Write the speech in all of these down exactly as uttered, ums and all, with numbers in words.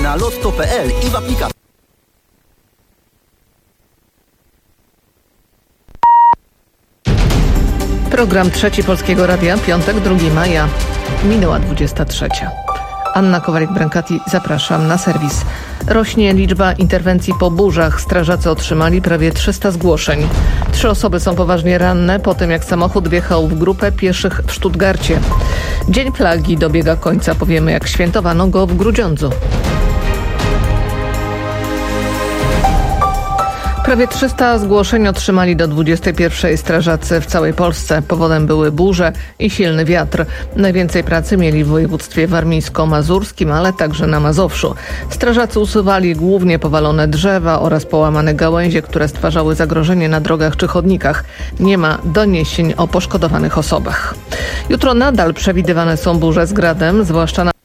na lotto kropka p l i w aplikacji. Program Trzeci Polskiego Radia, piątek, drugiego maja, minęła dwudziesta trzecia. Anna Kowalik-Brankati, zapraszam na serwis. Rośnie liczba interwencji po burzach. Strażacy otrzymali prawie trzysta zgłoszeń. Trzy osoby są poważnie ranne po tym, jak samochód wjechał w grupę pieszych w Stuttgarcie. Dzień Flagi dobiega końca. Powiemy, jak świętowano go w Grudziądzu. Prawie trzysta zgłoszeń otrzymali do dwudziestej pierwszej strażacy w całej Polsce. Powodem były burze i silny wiatr. Najwięcej pracy mieli w województwie warmińsko-mazurskim, ale także na Mazowszu. Strażacy usuwali głównie powalone drzewa oraz połamane gałęzie, które stwarzały zagrożenie na drogach czy chodnikach. Nie ma doniesień o poszkodowanych osobach. Jutro nadal przewidywane są burze z gradem, zwłaszcza na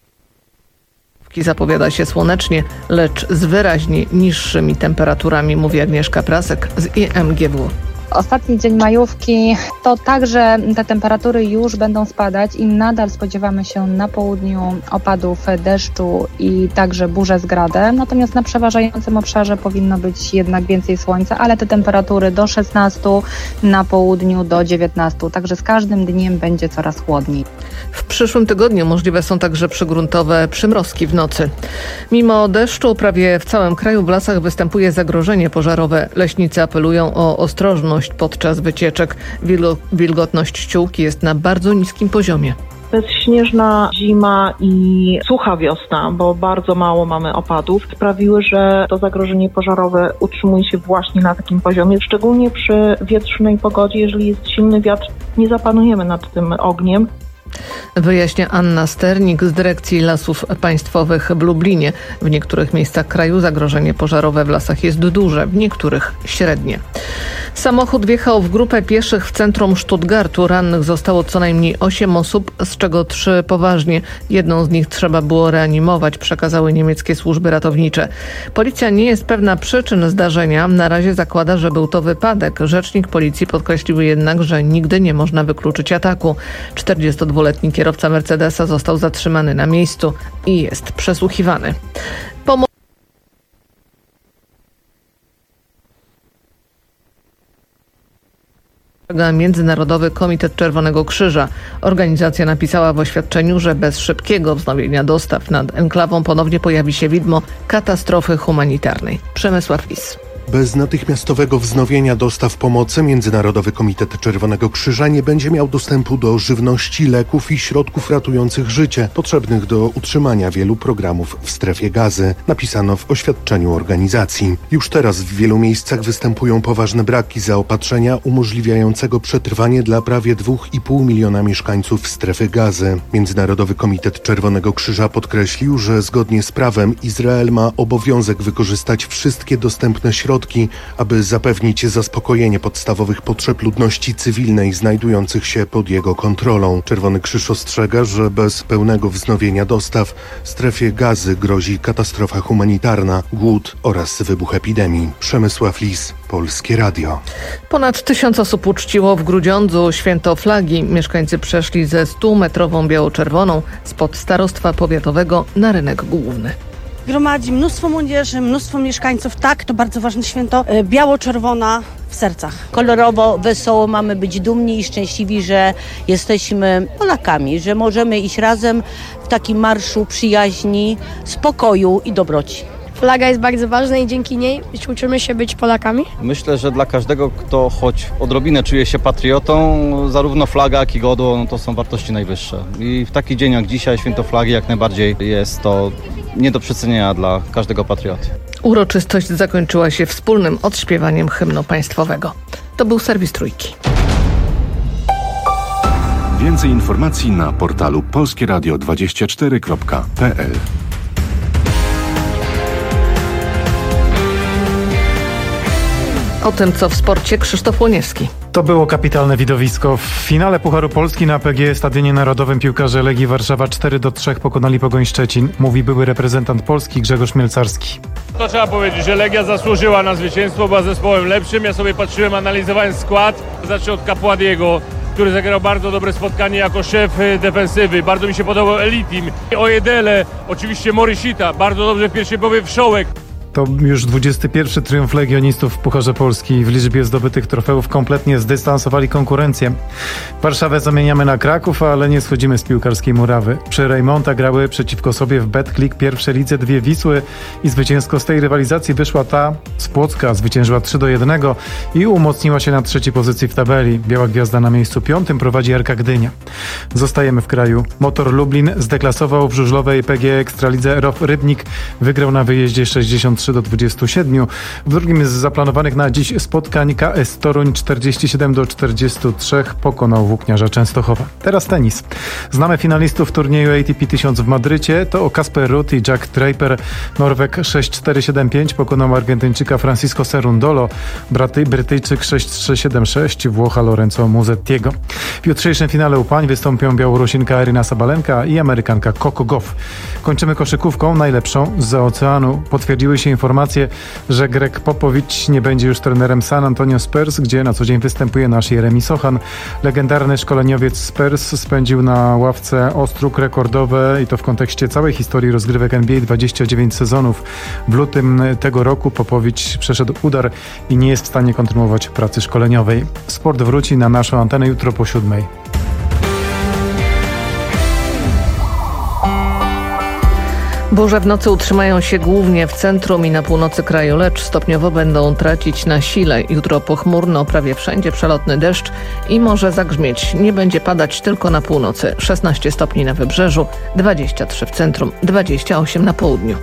zapowiada się słonecznie, lecz z wyraźnie niższymi temperaturami, mówi Agnieszka Prasek z I M G W. Ostatni dzień majówki to także te temperatury już będą spadać i nadal spodziewamy się na południu opadów deszczu i także burze z gradem. Natomiast na przeważającym obszarze powinno być jednak więcej słońca, ale te temperatury do szesnastu, na południu do dziewiętnastu. Także z każdym dniem będzie coraz chłodniej. W przyszłym tygodniu możliwe są także przygruntowe przymrozki w nocy. Mimo deszczu prawie w całym kraju w lasach występuje zagrożenie pożarowe. Leśnicy apelują o ostrożność podczas wycieczek. Wilgotność ściółki jest na bardzo niskim poziomie. Bezśnieżna zima i sucha wiosna, bo bardzo mało mamy opadów, sprawiły, że to zagrożenie pożarowe utrzymuje się właśnie na takim poziomie. Szczególnie przy wietrznej pogodzie, jeżeli jest silny wiatr, nie zapanujemy nad tym ogniem. Wyjaśnia Anna Sternik z Dyrekcji Lasów Państwowych w Lublinie. W niektórych miejscach kraju zagrożenie pożarowe w lasach jest duże, w niektórych średnie. Samochód wjechał w grupę pieszych w centrum Stuttgartu. Rannych zostało co najmniej osiem osób, z czego trzy poważnie. Jedną z nich trzeba było reanimować, przekazały niemieckie służby ratownicze. Policja nie jest pewna przyczyn zdarzenia. Na razie zakłada, że był to wypadek. Rzecznik policji podkreślił jednak, że nigdy nie można wykluczyć ataku. czterdziestodwuletni kierowca Mercedesa został zatrzymany na miejscu i jest przesłuchiwany. Pomo- Międzynarodowy Komitet Czerwonego Krzyża. Organizacja napisała w oświadczeniu, że bez szybkiego wznowienia dostaw nad enklawą ponownie pojawi się widmo katastrofy humanitarnej. Przemysław Lis. Bez natychmiastowego wznowienia dostaw pomocy Międzynarodowy Komitet Czerwonego Krzyża nie będzie miał dostępu do żywności, leków i środków ratujących życie, potrzebnych do utrzymania wielu programów w strefie Gazy, napisano w oświadczeniu organizacji. Już teraz w wielu miejscach występują poważne braki zaopatrzenia umożliwiającego przetrwanie dla prawie dwóch i pół miliona mieszkańców strefy Gazy. Międzynarodowy Komitet Czerwonego Krzyża podkreślił, że zgodnie z prawem Izrael ma obowiązek wykorzystać wszystkie dostępne środki, aby zapewnić zaspokojenie podstawowych potrzeb ludności cywilnej znajdujących się pod jego kontrolą. Czerwony Krzyż ostrzega, że bez pełnego wznowienia dostaw strefie Gazy grozi katastrofa humanitarna, głód oraz wybuch epidemii. Przemysław Lis, Polskie Radio. Ponad tysiąc osób uczciło w Grudziądzu święto flagi. Mieszkańcy przeszli ze stumetrową biało-czerwoną spod starostwa powiatowego na rynek główny. Gromadzi mnóstwo młodzieży, mnóstwo mieszkańców. Tak, to bardzo ważne święto. Biało-czerwona w sercach. Kolorowo, wesoło, mamy być dumni i szczęśliwi, że jesteśmy Polakami, że możemy iść razem w takim marszu przyjaźni, spokoju i dobroci. Flaga jest bardzo ważna i dzięki niej uczymy się być Polakami. Myślę, że dla każdego, kto choć odrobinę czuje się patriotą, zarówno flaga, jak i godło, no to są wartości najwyższe. I w taki dzień jak dzisiaj, święto flagi, jak najbardziej jest to nie do przecenienia dla każdego patrioty. Uroczystość zakończyła się wspólnym odśpiewaniem hymnu państwowego. To był serwis Trójki. Więcej informacji na portalu polskie radio dwadzieścia cztery kropka p l. O tym, co w sporcie, Krzysztof Łoniewski. To było kapitalne widowisko. W finale Pucharu Polski na P G E Stadionie Narodowym piłkarze Legii Warszawa cztery do trzech pokonali Pogoń Szczecin. Mówi były reprezentant Polski Grzegorz Mielcarski. To trzeba powiedzieć, że Legia zasłużyła na zwycięstwo, była zespołem lepszym. Ja sobie patrzyłem, analizowałem skład. Zacznę od Kapładiego. który zagrał bardzo dobre spotkanie jako szef defensywy. Bardzo mi się podobał Elitim, Ojedele, oczywiście Morishita, bardzo dobrze w pierwszej połowie Wszołek. To już dwudziesty pierwszy triumf legionistów w Pucharze Polski. W liczbie zdobytych trofeów kompletnie zdystansowali konkurencję. Warszawę zamieniamy na Kraków, ale nie schodzimy z piłkarskiej murawy. Przy Rejmonta grały przeciwko sobie w Betclic pierwszej lidze dwie Wisły i zwycięsko z tej rywalizacji wyszła ta z Płocka. Zwyciężyła trzy do jednego i umocniła się na trzeciej pozycji w tabeli. Biała Gwiazda na miejscu piątym prowadzi R K Gdynia. Zostajemy w kraju. Motor Lublin zdeklasował w żużlowej P G Ekstralidze R O F Rybnik. Wygrał na wyjeździe sześćdziesiąt trzy do dwudziestu siedmiu. W drugim z zaplanowanych na dziś spotkań K S Toruń czterdzieści siedem do czterdziestu trzech pokonał Włókniarza Częstochowa. Teraz tenis. Znamy finalistów turnieju A T P tysiąc w Madrycie. To Kasper Ruud i Jack Draper. Norweg sześć cztery siedem pięć pokonał Argentyńczyka Francisco Cerundolo. Braty, Brytyjczyk sześć trzy siedem sześć, Włocha Lorenzo Musettiego. W jutrzejszym finale u pań wystąpią Białorusinka Aryna Sabalenka i Amerykanka Coco Gauff. Kończymy koszykówką najlepszą zza oceanu. Potwierdziły się informacje, że Greg Popovich nie będzie już trenerem San Antonio Spurs, gdzie na co dzień występuje nasz Jeremy Sochan. Legendarny szkoleniowiec Spurs spędził na ławce ostróg rekordowe i to w kontekście całej historii rozgrywek N B A dwadzieścia dziewięć sezonów. W lutym tego roku Popovich przeszedł udar i nie jest w stanie kontynuować pracy szkoleniowej. Sport wróci na naszą antenę jutro po siódmej. Burze w nocy utrzymają się głównie w centrum i na północy kraju, lecz stopniowo będą tracić na sile. Jutro pochmurno, prawie wszędzie przelotny deszcz i może zagrzmieć. Nie będzie padać tylko na północy. szesnaście stopni na wybrzeżu, dwadzieścia trzy w centrum, dwadzieścia osiem na południu.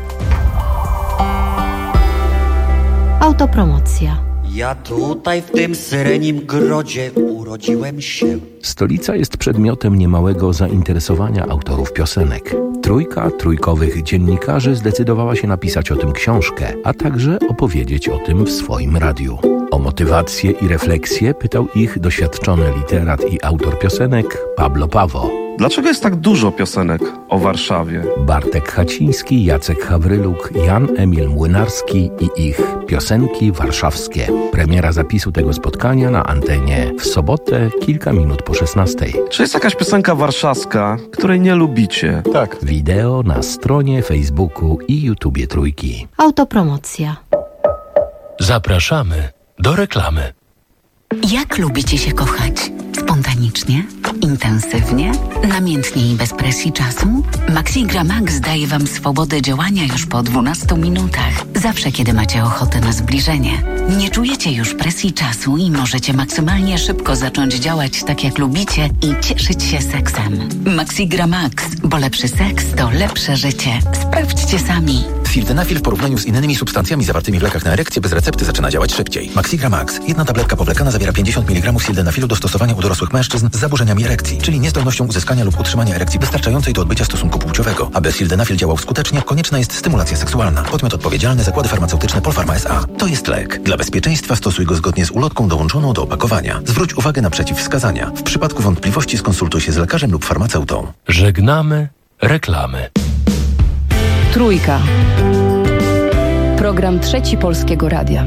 Autopromocja. Ja tutaj w tym syrenim grodzie urodziłem się. Stolica jest przedmiotem niemałego zainteresowania autorów piosenek. Trójka trójkowych dziennikarzy zdecydowała się napisać o tym książkę, a także opowiedzieć o tym w swoim radiu. O motywację i refleksję pytał ich doświadczony literat i autor piosenek Pablo Pawo. Dlaczego jest tak dużo piosenek o Warszawie? Bartek Haciński, Jacek Hawryluk, Jan Emil Młynarski i ich piosenki warszawskie. Premiera zapisu tego spotkania na antenie w sobotę kilka minut po szesnastej. Czy jest jakaś piosenka warszawska, której nie lubicie? Tak. Wideo na stronie Facebooku i YouTubie Trójki. Autopromocja. Zapraszamy do reklamy. Jak lubicie się kochać? Spontanicznie? Intensywnie? Namiętnie i bez presji czasu? Maxigra Max daje Wam swobodę działania już po dwunastu minutach. Zawsze, kiedy macie ochotę na zbliżenie. Nie czujecie już presji czasu i możecie maksymalnie szybko zacząć działać tak, jak lubicie i cieszyć się seksem. Maxigra Max, bo lepszy seks to lepsze życie. Sprawdźcie sami. Sildenafil w porównaniu z innymi substancjami zawartymi w lekach na erekcję bez recepty zaczyna działać szybciej. Maxigra Max. Jedna tabletka powlekana zawiera pięćdziesiąt miligramów sildenafilu do stosowania u dorosłych mężczyzn z zaburzeniami erekcji, czyli niezdolnością uzyskania lub utrzymania erekcji wystarczającej do odbycia stosunku płciowego. Aby sildenafil działał skutecznie, konieczna jest stymulacja seksualna. Podmiot odpowiedzialny: Zakłady Farmaceutyczne Polpharma S A. To jest lek. Dla bezpieczeństwa stosuj go zgodnie z ulotką dołączoną do opakowania. Zwróć uwagę na przeciwwskazania. W przypadku wątpliwości skonsultuj się z lekarzem lub farmaceutą. Żegnamy reklamy. Trójka. Program Trzeci Polskiego Radia.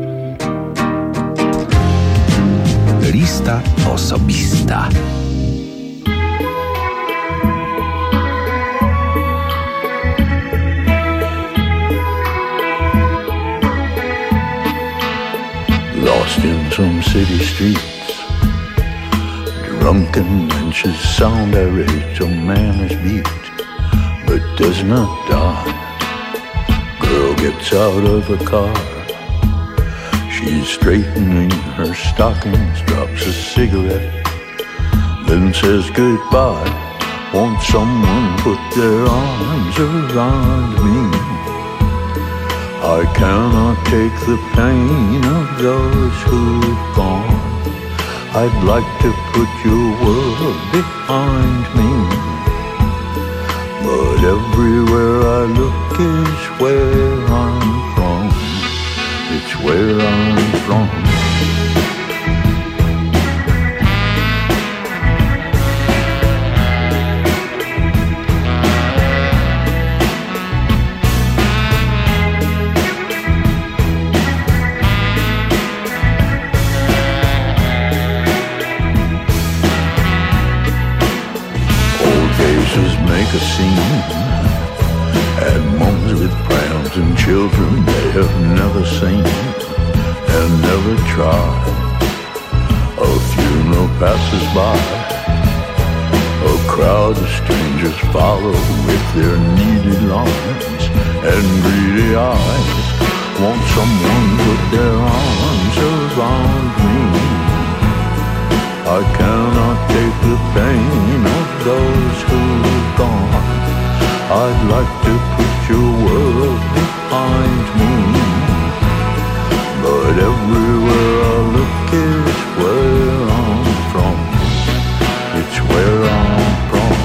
Lista osobista. Lost in some city streets, drunken benches sound irate. A man is beat, but does not die. Girl gets out of a car. She's straightening her stockings, drops a cigarette, then says goodbye. Won't someone put their arms around me? I cannot take the pain of those who've gone. I'd like to put your world behind me, but everywhere I look is where I'm from. It's where I'm from. a scene. And moms with prams and children they have never seen and never tried. A funeral passes by, a crowd of strangers follow with their needy lungs and greedy eyes. Want someone put their arms around me. I cannot take the pain of those who've gone. I'd like to put your world behind me, but everywhere I look is where I'm from. It's where I'm from.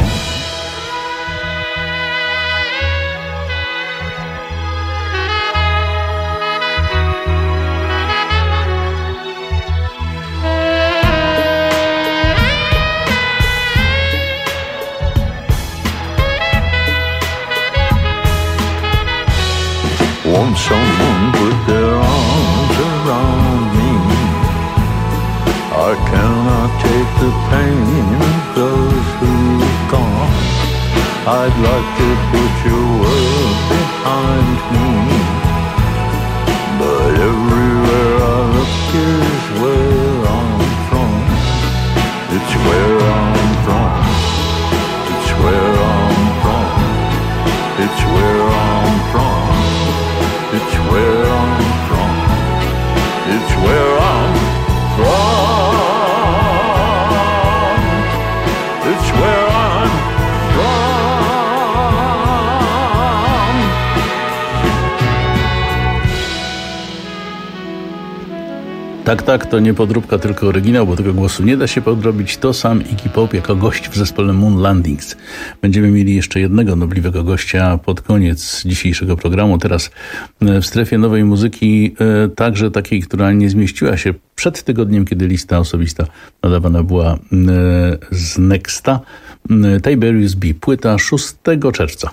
Want someone put their arms around me. I cannot take the pain of those who've gone. I'd like to put your world behind me, but everywhere I look is where I'm from. It's where I'm from. It's where I'm from. It's where I'm from. It's where I'm from. It's where I'm from. It's where I'm from. Tak, tak, to nie podróbka, tylko oryginał, bo tego głosu nie da się podrobić. To sam Iggy Pop jako gość w zespole Moon Landings. Będziemy mieli jeszcze jednego nobliwego gościa pod koniec dzisiejszego programu. Teraz w strefie nowej muzyki, także takiej, która nie zmieściła się przed tygodniem, kiedy lista osobista nadawana była z Nexta. Tiberius B. Płyta szóstego czerwca.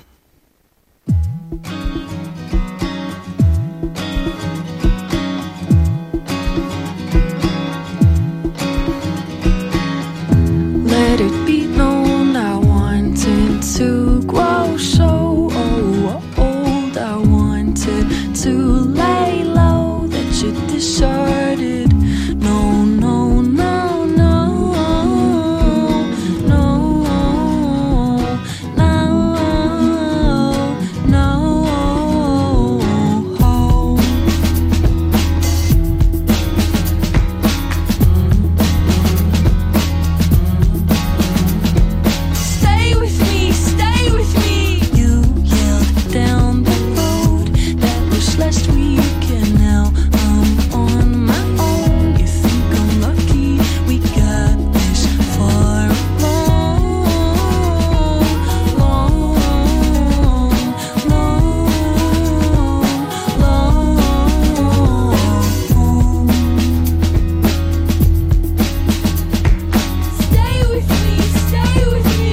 Let it be known I wanted to grow so old. I wanted to lay low that you deserted. No, no, no, no, no, no, no. Stay with me, stay with me. You yelled down the road. That was last week, and now I'm on my own. You think I'm lucky we got this far along, long, long, long. Stay with me, stay with me.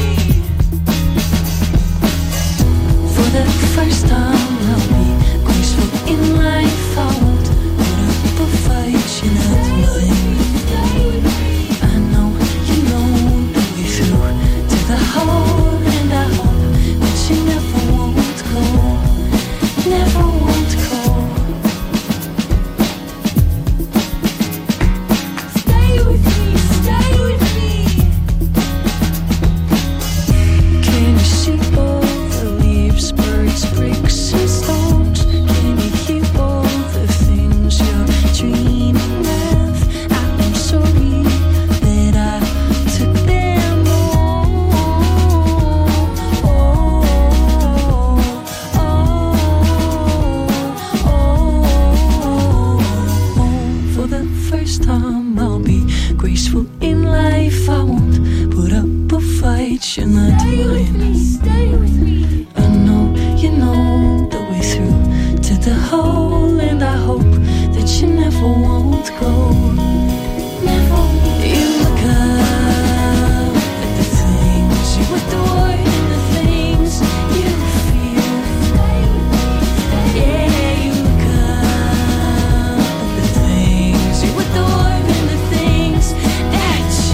For the first time I'll be graceful in life. I won't put up a fight, you're not mine. I know you know the way through to the heart, and I hope that you never won't go, never won't go. Stay with me, stay with me. Can you see all the leaves, birds, bricks and stones? Can you hear all the things you're dreaming of? I'm sorry that I took them all. Oh, oh, oh. For the first time I'll be graceful in life. I won't put up a fight, you're not mine. Stay with me. I know you know the way through to the hole, and I hope that you never won't go. Never. You look up at the things you adore and the things you feel. Yeah, you look up at the things you adore and the things that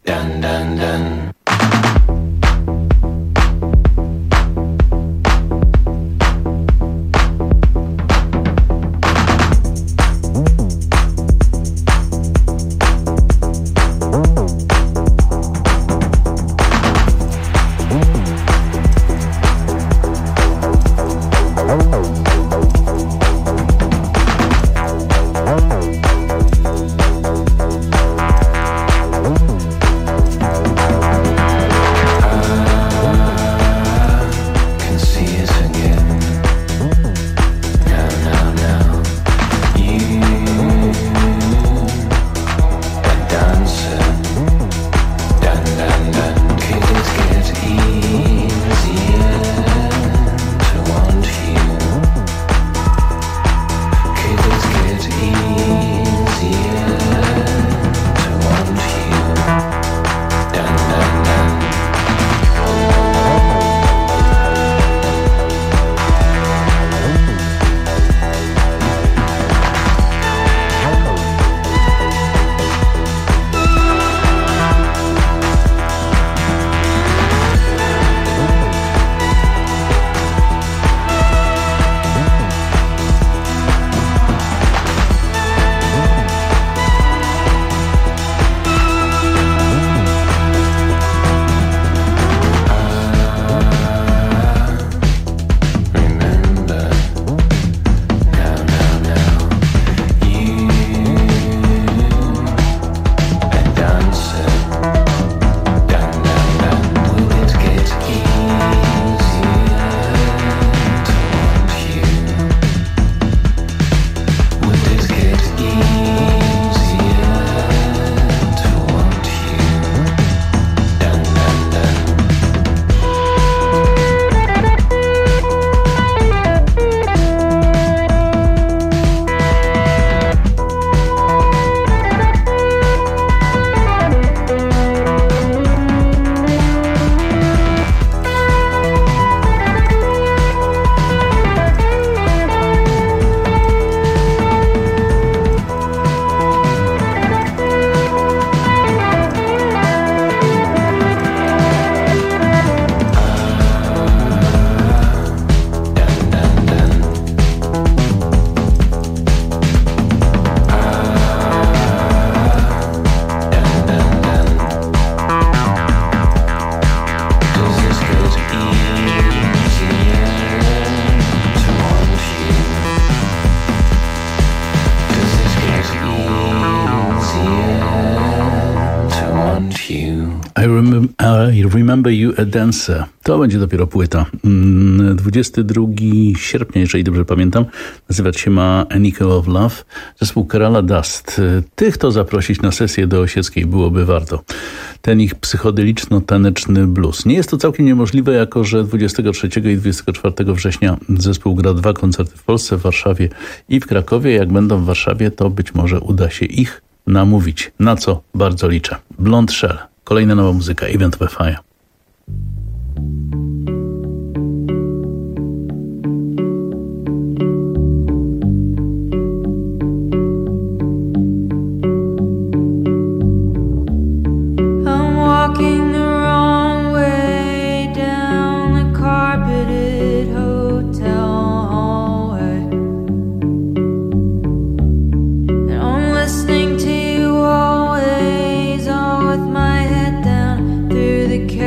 dun dun dun. I Remember You a Dancer. To będzie dopiero płyta. dwudziestego drugiego sierpnia, jeżeli dobrze pamiętam, nazywać się ma A Nickel of Love. Zespół Kerala Dust. Tych to zaprosić na sesję do Osieckiej byłoby warto. Ten ich psychodeliczno-taneczny blues. Nie jest to całkiem niemożliwe, jako że dwudziestego trzeciego i dwudziestego czwartego września zespół gra dwa koncerty w Polsce, w Warszawie i w Krakowie. Jak będą w Warszawie, to być może uda się ich namówić, na co bardzo liczę. Blond Shell. Kolejna nowa muzyka, Event of a Fire. The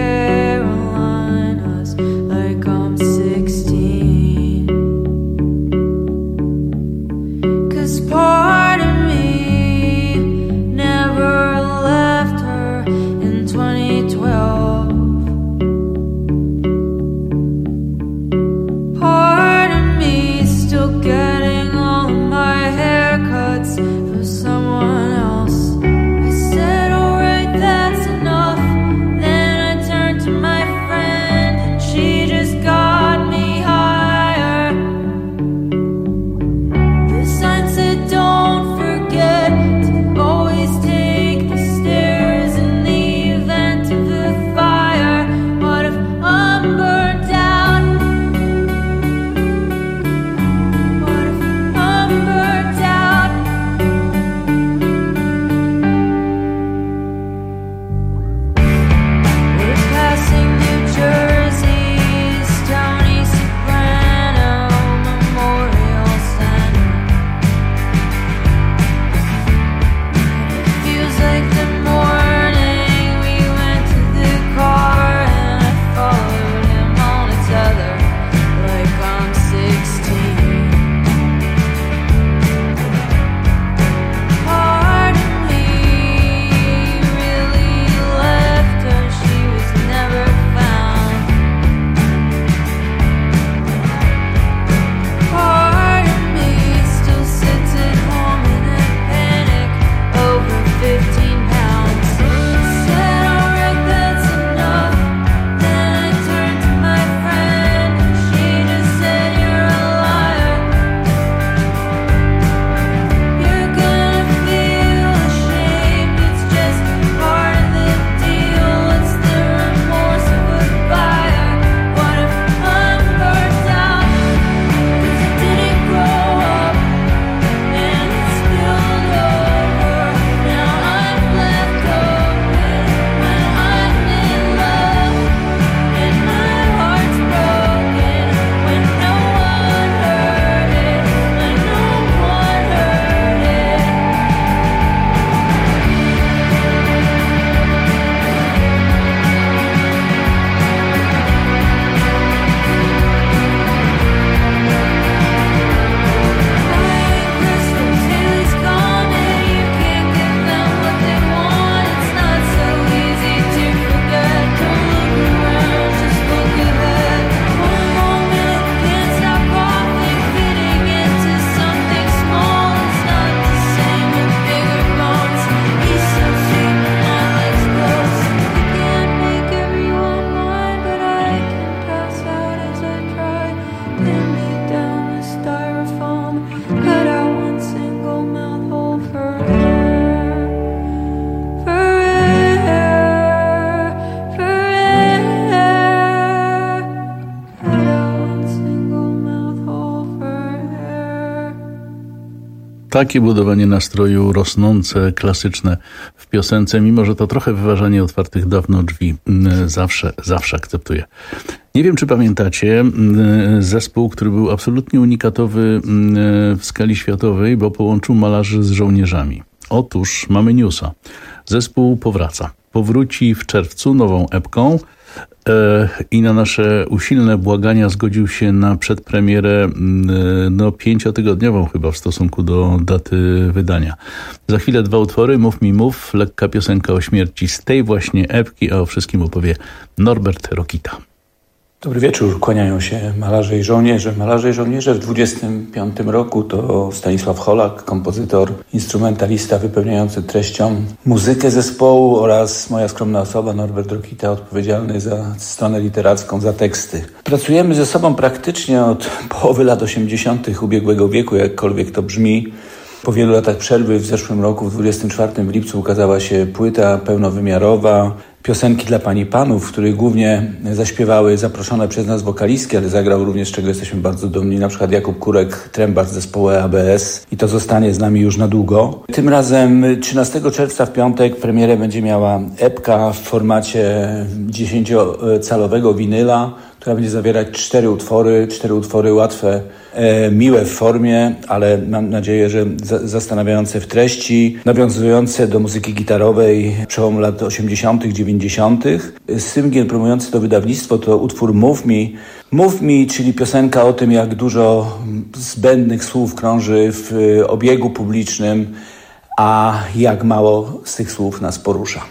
Takie budowanie nastroju rosnące, klasyczne w piosence, mimo że to trochę wyważanie otwartych dawno drzwi, zawsze, zawsze akceptuję. Nie wiem, czy pamiętacie zespół, który był absolutnie unikatowy w skali światowej, bo połączył malarzy z żołnierzami. Otóż mamy newsa. Zespół powraca. Powróci w czerwcu nową epką i na nasze usilne błagania zgodził się na przedpremierę no pięciotygodniową chyba w stosunku do daty wydania. Za chwilę dwa utwory, Mów mi mów, lekka piosenka o śmierci z tej właśnie epki, a o wszystkim opowie Norbert Rokita. Dobry wieczór, kłaniają się malarze i żołnierze. Malarze i żołnierze w dwudziestym piątym roku to Stanisław Holak, kompozytor, instrumentalista wypełniający treścią muzykę zespołu oraz moja skromna osoba, Norbert Rokita, odpowiedzialny za stronę literacką, za teksty. Pracujemy ze sobą praktycznie od połowy lat osiemdziesiątych ubiegłego wieku, jakkolwiek to brzmi. Po wielu latach przerwy w zeszłym roku, w dwudziestym czwartym lipcu ukazała się płyta pełnowymiarowa, piosenki dla pań i panów, w których głównie zaśpiewały zaproszone przez nas wokalistki, ale zagrał również, z czego jesteśmy bardzo dumni, na przykład Jakub Kurek, trębacz zespołu A B S i to zostanie z nami już na długo. Tym razem trzynastego czerwca w piątek premierę będzie miała epka w formacie dziesięciocalowego winyla, która będzie zawierać cztery utwory, cztery utwory łatwe, e, miłe w formie, ale mam nadzieję, że za, zastanawiające w treści, nawiązujące do muzyki gitarowej przełomu lat osiemdziesiątych, dziewięćdziesiątych. Singiel promujący to wydawnictwo to utwór Mów mi. Mów mi, czyli piosenka o tym, jak dużo zbędnych słów krąży w obiegu publicznym, a jak mało z tych słów nas porusza.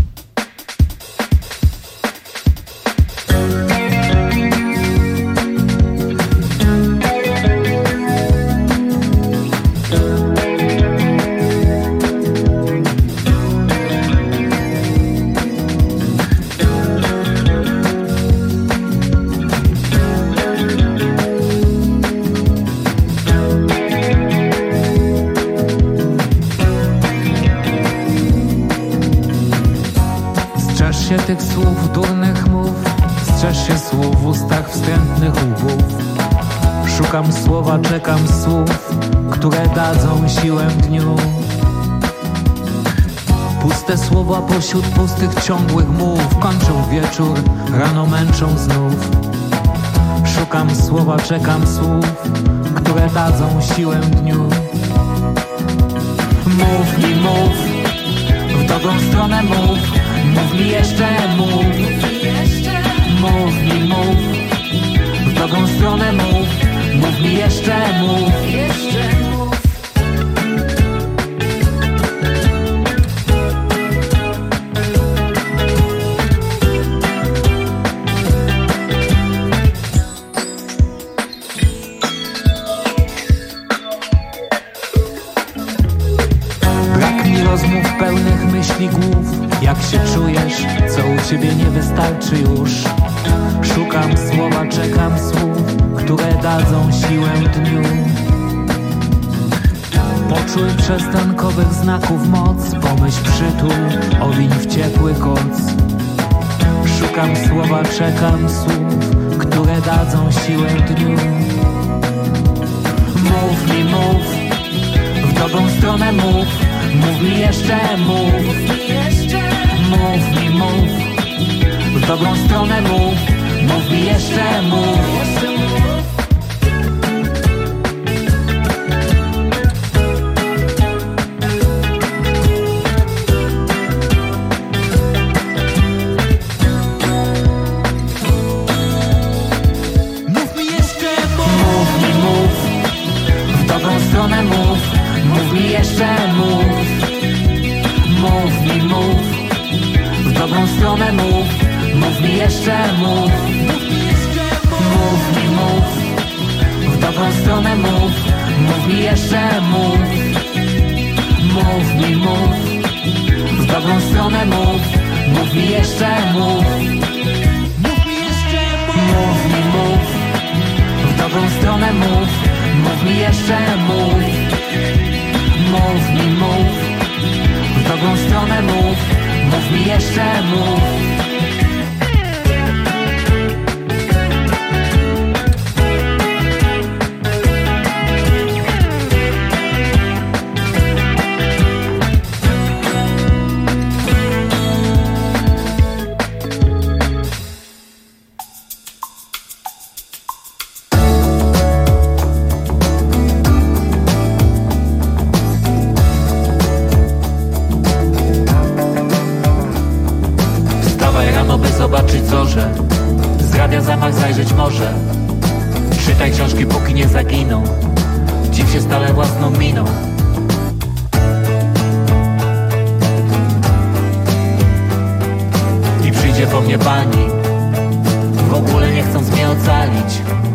Tych słów durnych mów, strzeż się słów w ustach wstrętnych łbów. Szukam słowa, czekam słów, które dadzą siłę dniu. Puste słowa pośród pustych, ciągłych mów kończą wieczór, rano męczą znów. Szukam słowa, czekam słów, które dadzą siłę dniu. Mów mi, mów, w drugą stronę mów. Mów mi jeszcze, mów. Mów mi, mów. W drugą stronę mów. Mów mi jeszcze, mów. Brak mi rozmów pełnych myśli głów. Jak się czujesz, co u ciebie nie wystarczy już. Szukam słowa, czekam słów, które dadzą siłę dniu. Poczuj przestankowych znaków moc, pomyśl przytul, owiń w ciepły koc. Szukam słowa, czekam słów, które dadzą siłę dniu. Mów mi, mów, w drugą stronę mów. Mów mi jeszcze, mów. Mów mi, mów. W drugą stronę mów. Mów mi jeszcze, mów. Mów mi jeszcze, mów. Mów mi, mów. W drugą stronę mów. Mów mi jeszcze, mów. Mów mi, mów. W drugą stronę mów. Mów mi jeszcze, mów. Mów mi, mów. W drugą stronę mów. Mów mi jeszcze, mów. Mów mi, mów. W drugą stronę mów. Mów mi jeszcze, mów. Mów mi, mów. W drugą stronę mów. Mów mi jeszcze, mów. Mów mi, mów. W drugą stronę mów. Mów mi jeszcze, mów. zobaczyć zorze, z radia zamach zajrzeć może. Czytaj książki póki nie zaginą, dziw się stale własną miną. I przyjdzie po mnie pani, w ogóle nie chcąc mnie ocalić.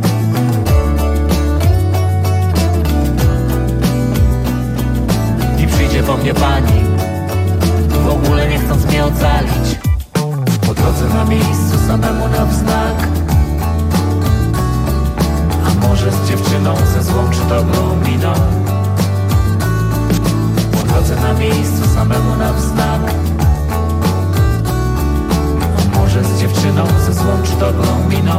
I przyjdzie po mnie pani, w ogóle nie chcąc mnie ocalić. Po drodze na miejscu samemu na wznak, a może z dziewczyną ze złą czy dobrą miną. Po drodze na miejscu samemu na wznak, a może z dziewczyną ze złą czy dobrą miną.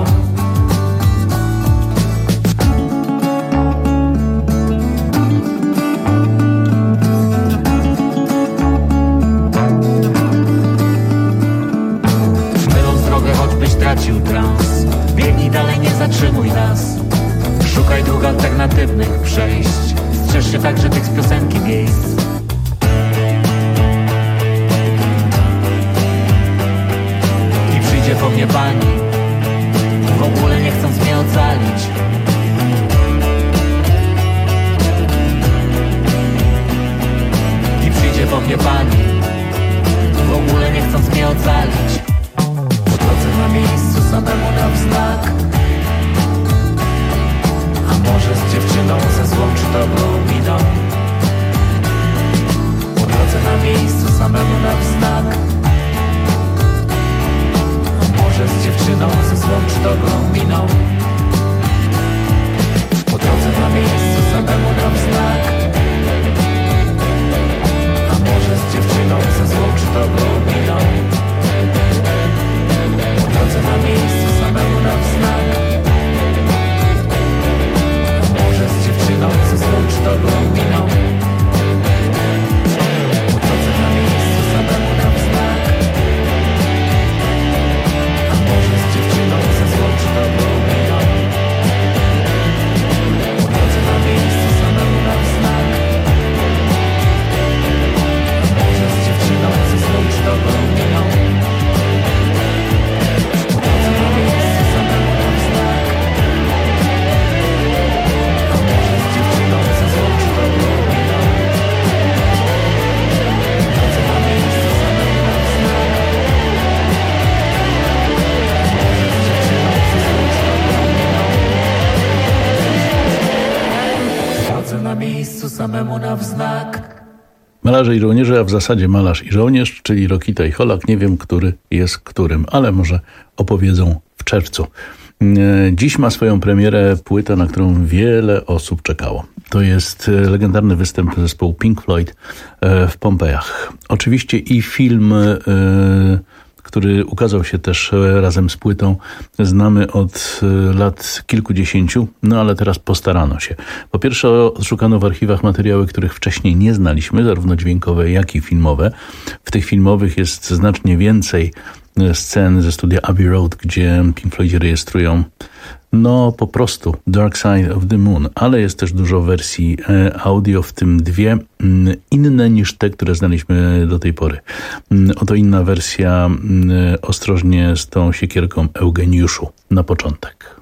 Tracił trans, biegnij dalej, nie zatrzymuj nas. Szukaj dróg alternatywnych przejść, strzeż się także tych z piosenki miejsc. I przyjdzie po mnie pani, w ogóle nie chcąc mnie ocalić. I przyjdzie po mnie pani, w ogóle nie chcąc mnie ocalić. Na miejscu samemu na wznak, a może z dziewczyną ze złą czy dobrą miną. Po drodze na miejscu samemu na wznak, a może z dziewczyną ze złą czy dobrą miną. Po drodze na miejscu samemu na wznak, a może z dziewczyną ze złą czy dobrą miną. Na miejscu samemu na wznak, a może z dziewczyną ze złą czy dobrą miną. Po drodze na miejscu samemu na wznak, a może z dziewczyną ze złą czy dobrą miną. Po drodze na miejscu samemu na wznak, a może z dziewczyną ze złą czy dobrą miną. Na miejscu samemu na wznak. Malarze i żołnierze, a w zasadzie malarz i żołnierz, czyli Rokita i Holak. Nie wiem, który jest którym, ale może opowiedzą w czerwcu. Dziś ma swoją premierę płyta, na którą wiele osób czekało. To jest legendarny występ zespołu Pink Floyd w Pompejach. Oczywiście i film, który ukazał się też razem z płytą, znamy od lat kilkudziesięciu, no ale teraz postarano się. Po pierwsze, odszukano w archiwach materiały, których wcześniej nie znaliśmy, zarówno dźwiękowe, jak i filmowe. W tych filmowych jest znacznie więcej scen ze studia Abbey Road, gdzie Pink Floyd rejestrują no po prostu Dark Side of the Moon, ale jest też dużo wersji audio, w tym dwie inne niż te, które znaliśmy do tej pory. Oto inna wersja, Ostrożnie z tą siekierką, Eugeniuszu, na początek.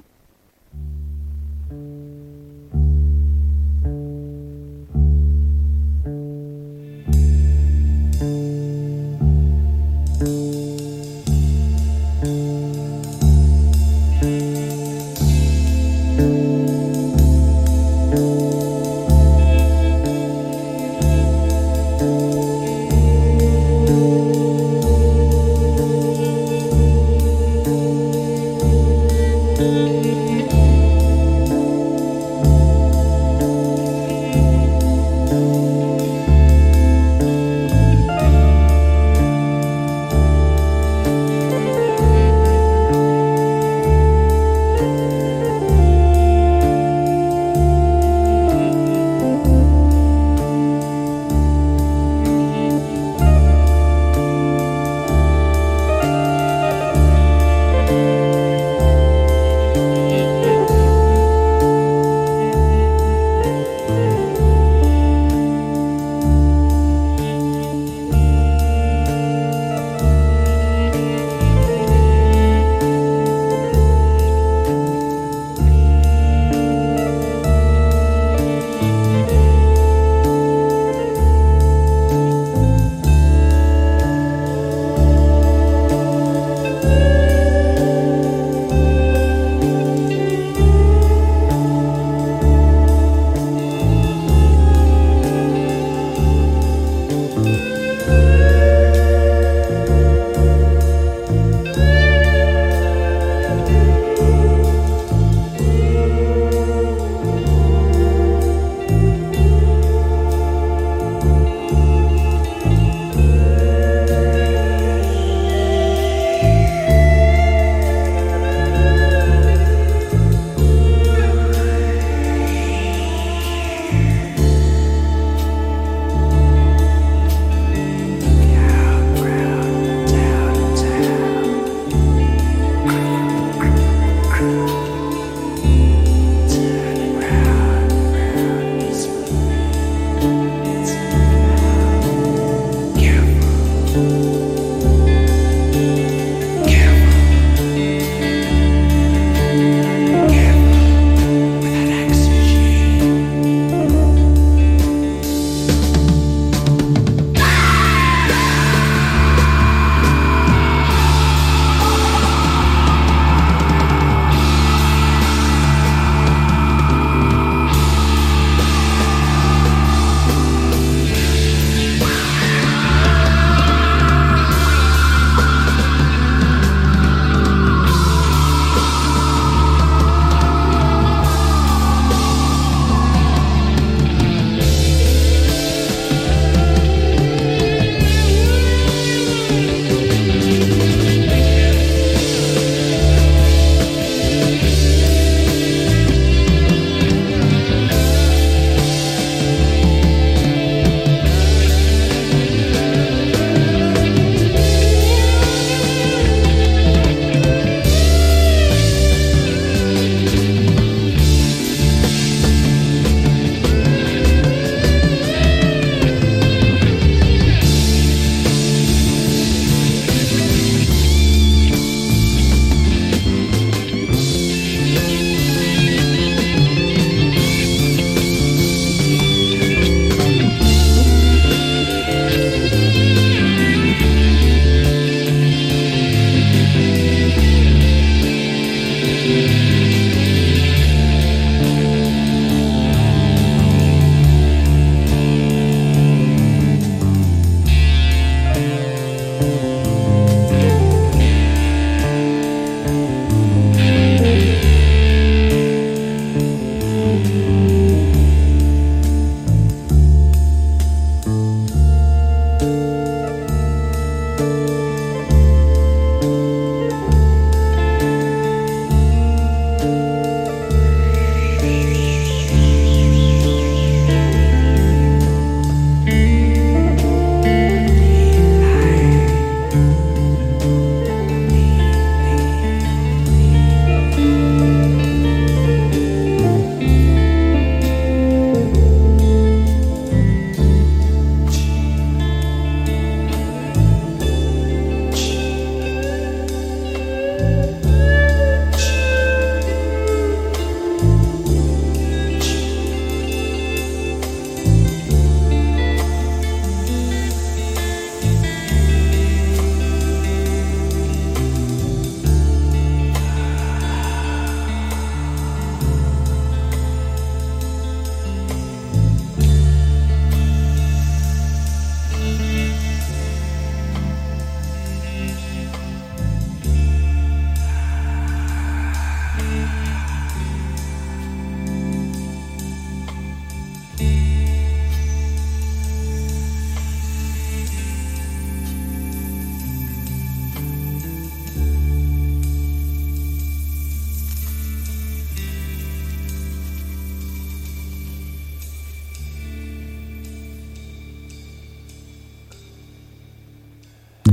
Thank you.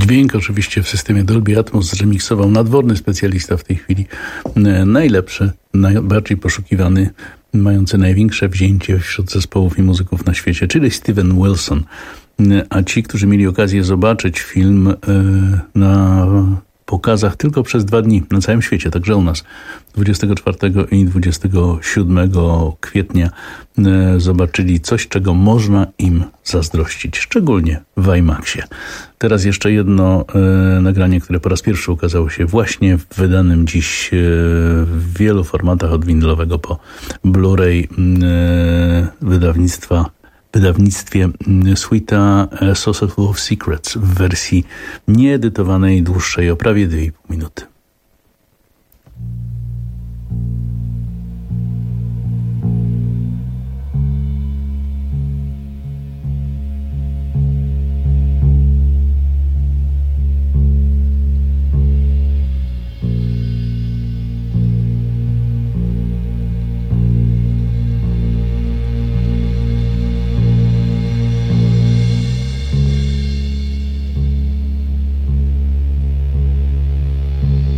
Dźwięk oczywiście w systemie Dolby Atmos zremiksował nadworny specjalista w tej chwili. Najlepszy, najbardziej poszukiwany, mający największe wzięcie wśród zespołów i muzyków na świecie, czyli Steven Wilson. A ci, którzy mieli okazję zobaczyć film na pokazach tylko przez dwa dni na całym świecie, także u nas dwudziestego czwartego i dwudziestego siódmego kwietnia zobaczyli coś, czego można im zazdrościć, szczególnie w IMAXie. Teraz jeszcze jedno e, nagranie, które po raz pierwszy ukazało się właśnie w wydanym dziś e, w wielu formatach od winylowego po Blu-ray e, wydawnictwa wydawnictwie Suita Society of Secrets w wersji nieedytowanej, dłuższej o prawie dwie i pół minuty. Thank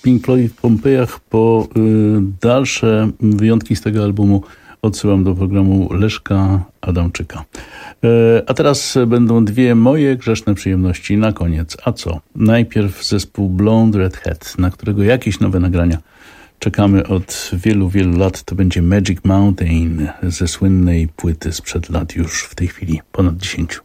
Pink Floyd w Pompejach. Po y, dalsze wyjątki z tego albumu odsyłam do programu Leszka Adamczyka. Y, a teraz będą dwie moje grzeszne przyjemności na koniec. A co? Najpierw zespół Blonde Redhead, na którego jakieś nowe nagrania czekamy od wielu, wielu lat. To będzie Magic Mountain ze słynnej płyty sprzed lat, już w tej chwili ponad dziesięciu.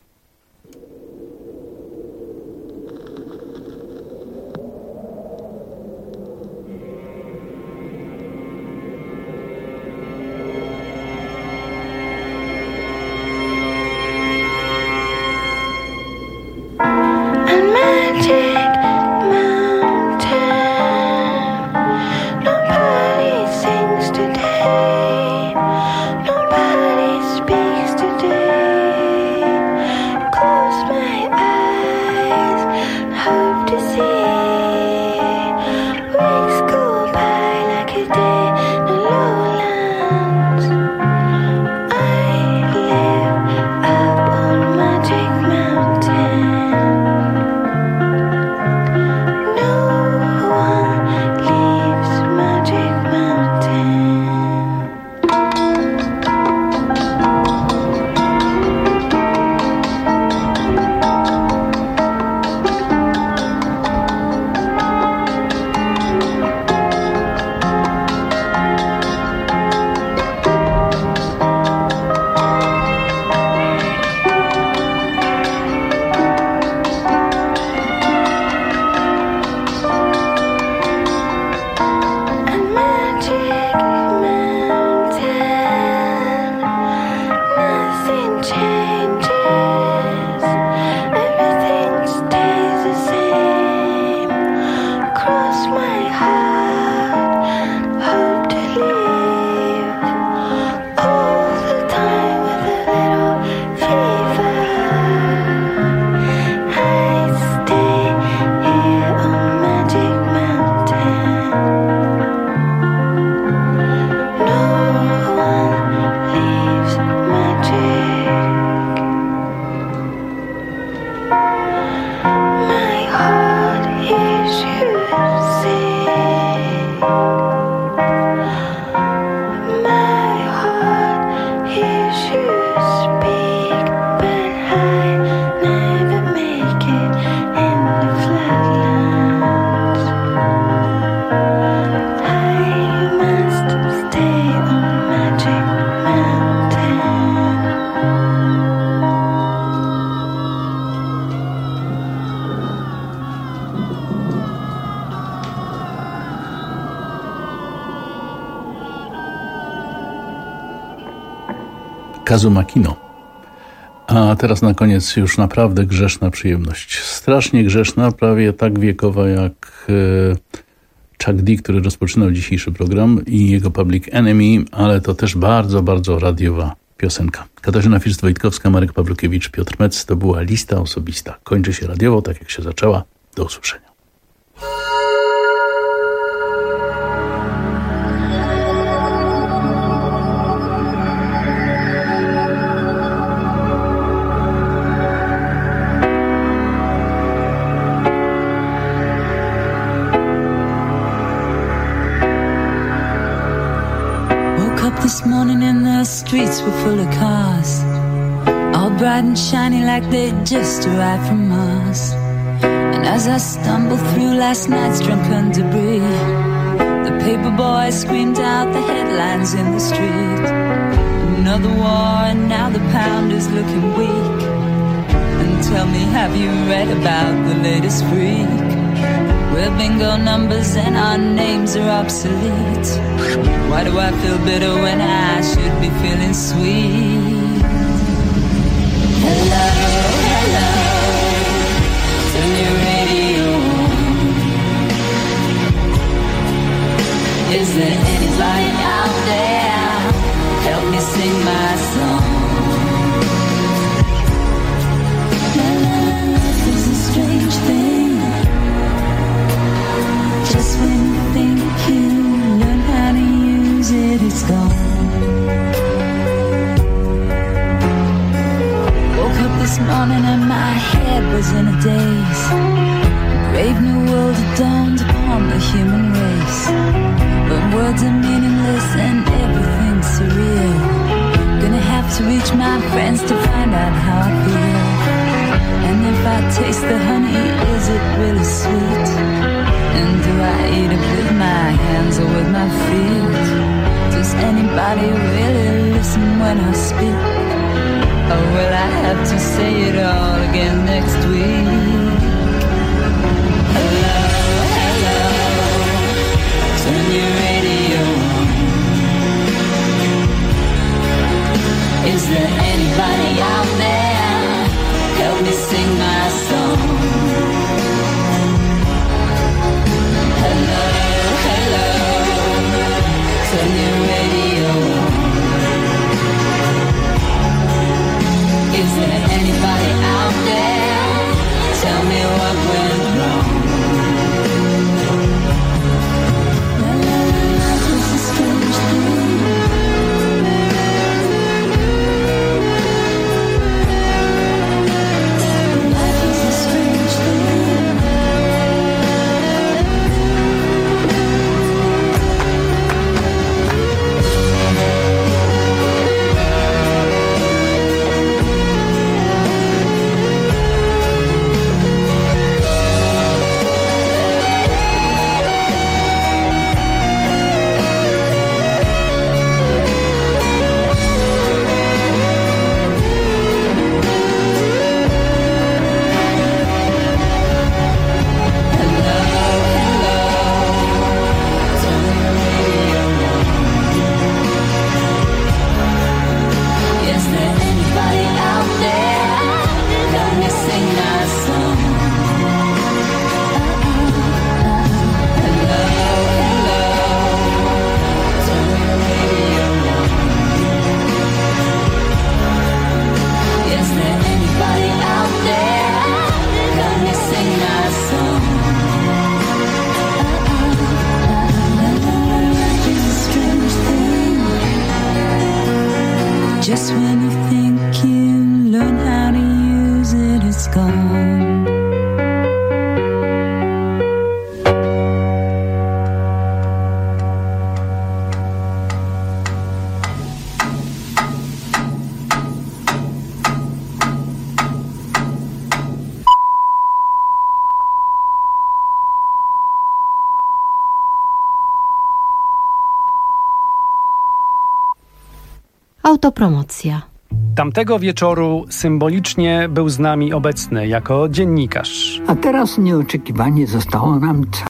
Kazuma Kino. A teraz na koniec już naprawdę grzeszna przyjemność. Strasznie grzeszna, prawie tak wiekowa jak e, Chuck D, który rozpoczynał dzisiejszy program, i jego Public Enemy, ale to też bardzo, bardzo radiowa piosenka. Katarzyna First-Wojtkowska, Marek Pawlukiewicz, Piotr Metz. To była lista osobista. Kończy się radiowo, tak jak się zaczęła. Do usłyszenia. This morning and the streets were full of cars, all bright and shiny like they'd just arrived from Mars. And as I stumbled through last night's drunken debris, the paper boys screamed out the headlines in the street. Another war and now the pound is looking weak. And tell me, have you read about the latest freak? We're bingo numbers and our names are obsolete. Why do I feel bitter when I should be feeling sweet? Hello, hello, turn your radio on. Is there anybody out there? Help me sing my song. Love is a strange thing. Just when you think you learn how to use it, it's gone. Woke up this morning and my head was in a daze. A brave new world had dawned upon on the human race. But words are meaningless and everything's surreal. Gonna have to reach my friends to find out how I feel. And if I taste the honey, is it really sweet? And do I eat it with my hands or with my feet? Does anybody really listen when I speak? Or will I have to say it all again next week? Hello, hello, turn your radio on. Is there anybody out there? Help me sing my song. Hello, hello, turn your radio on. Is there anybody out there? Tell me what went wrong. Life is a strange thing. Life is a strange thing. Just when you think you learn how to use it, it's gone. Autopromocja. Tamtego wieczoru symbolicznie był z nami obecny jako dziennikarz. A teraz nieoczekiwanie zostało nam